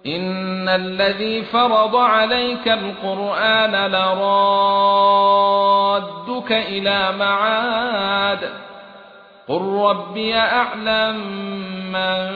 إن الذي فرض عليك القرآن لرادك إلى معاد قل ربي أعلم من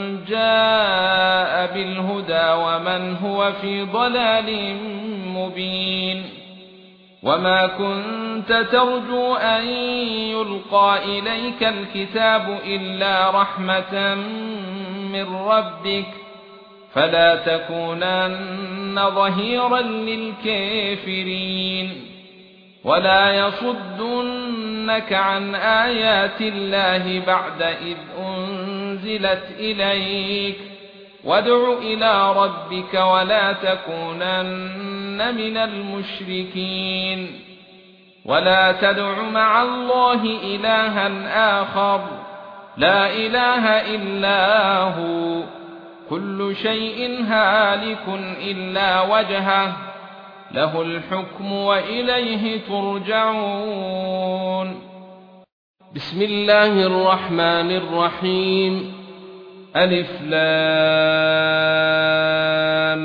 جاء بالهدى ومن هو في ضلال مبين وما كنت ترجو أن يلقى إليك الكتاب إلا رحمة من ربك فلا تكونن ظهيرا للكافرين ولا يصدنك عن آيات الله بعد إذ أنزلت إليك وادع إلى ربك ولا تكونن من المشركين ولا تدع مع الله إلها آخر لا إله إلا هو كل شيء هالك إلا وجهه له الحكم وإليه ترجعون بسم الله الرحمن الرحيم ألف لام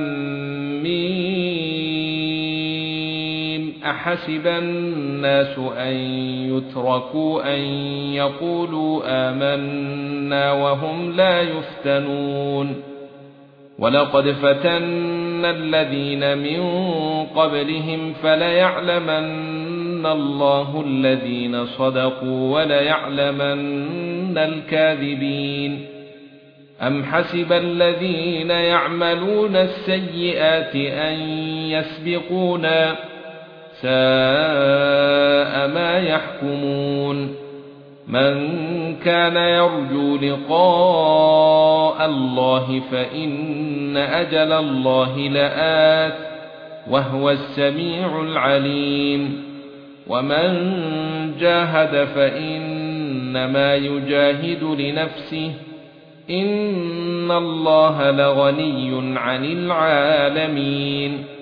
ميم أحسب الناس أن يتركوا أن يقولوا آمنا وهم لا يفتنون ولقد فتنا الذين من قبلهم فليعلمن الله الذين صدقوا وليعلمن الكاذبين أم حسب الذين يعملون السيئات أن يسبقونا ساء ما يحكمون من كان يرجو لقاء الله فإن أجل الله لآت وهو السميع العليم ومن جاهد فإنما يجاهد لنفسه إن الله لغني عن العالمين